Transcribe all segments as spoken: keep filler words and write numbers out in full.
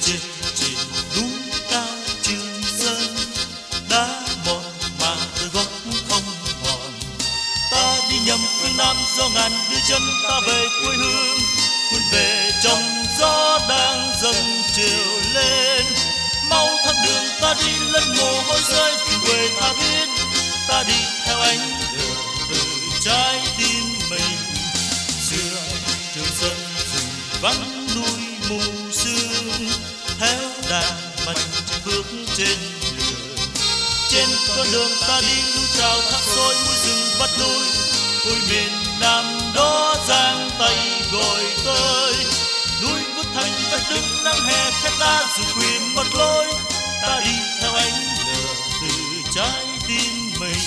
trên trên núi cao Trường Sơn, đá mòn mà đôi gót không mòn. Ta đi nhầm phương Nam do ngàn đưa chân ta về quê hương, cuốn về trong gió đang dâng chiều lên. Mau thăm đường ta đi lẫn mồ hôi rơi, tìm quê tha thiết. Ta đi theo ánh đường từ trái tim mình. Xưa Trường Sơn rừng vắng núi mù sương, theo đàn mạch bước trên đường. Trên con đường ta đi lưu trào thác xôi, mũi rừng vắt núi. Ôi miền Nam đó giang tay gọi tới, núi vút thành vách đứng nắng hè khét ta dù quên mất lối. Ta đi theo ánh lửa từ trái tim mình.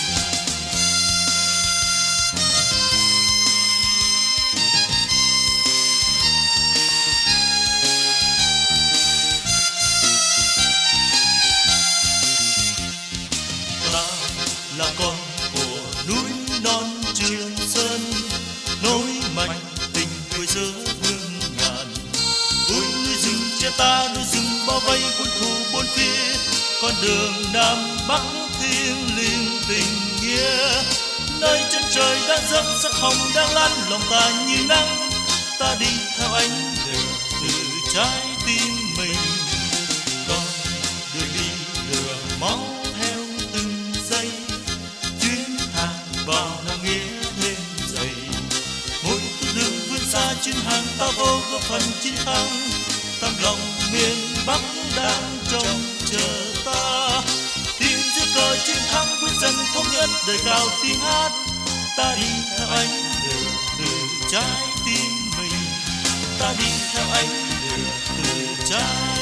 Ta là con của núi non Trường Sơn, nối mạch tình quê giữa hương ngàn. Ôi núi rừng che ta, núi rừng bao vây quân thù bốn phía. Con đường Nam Bắc thiêng liêng tình nghĩa, nơi chân trời đang dâng sắc hồng đang lan lòng ta như nắng. Ta đi theo ánh lửa từ trái tim mình, con đường đi lửa máu theo từng giây. Chuyến hàng vào nam nghĩa thêm dày, mỗi thước đường vươn xa chuyến hàng ta vô góp phần chiến thắng. Tấm lòng miền Bắc đang trông chờ ta, tiếng dưới cờ chiến thắng quyết dần thống nhất đời cao tiếng hát. Ta đi theo ánh lửa từ trái tim mình, ta đi theo ánh lửa từ trái